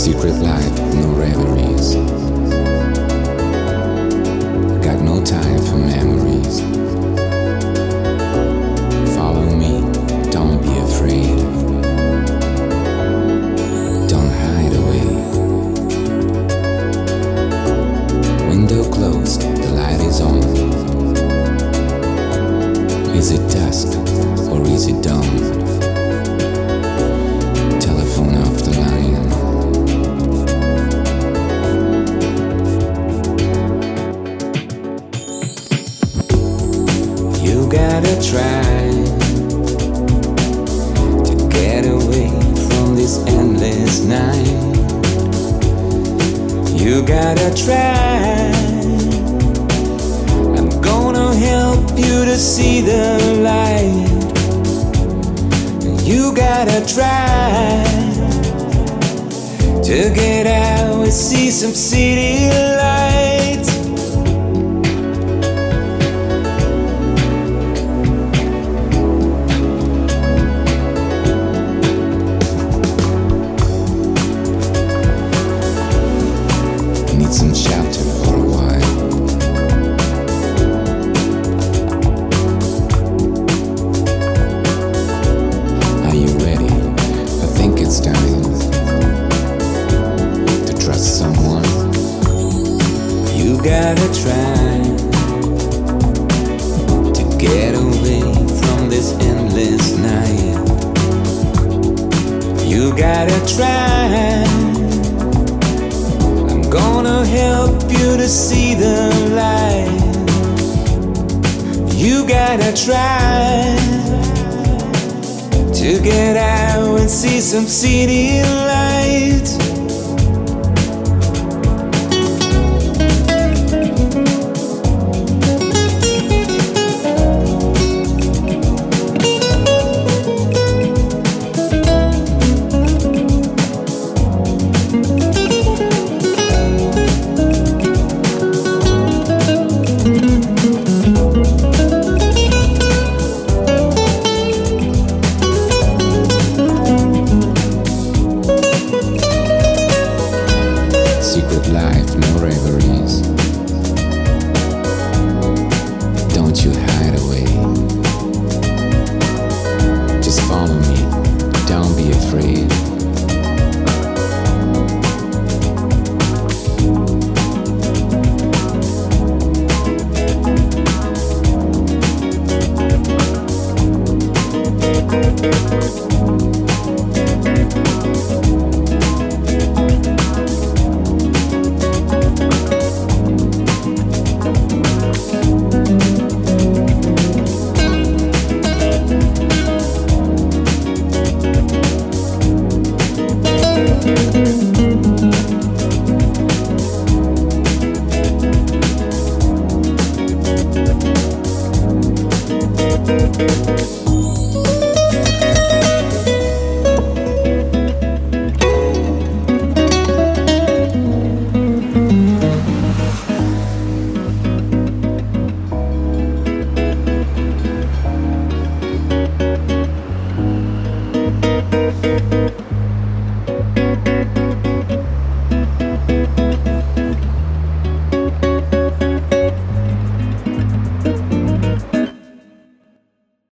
Secret life, no reveries. Got no time for memories. Follow me, don't be afraid. Don't hide away. Window closed, the light is on. Is it dusk or is it dawn? Telephone off the line. You gotta try to get away from this endless night. You gotta try. I'm gonna help you to see the light. You gotta try to get out and see some city lights. Need some shelter for a while. Are you ready? I think it's time to trust someone. You gotta try to get away from this endless night. You gotta try. Gonna help you to see the light. You gotta try to get out and see some city lights. Secret life, no reveries. Don't you hide away. Just follow me, don't be afraid.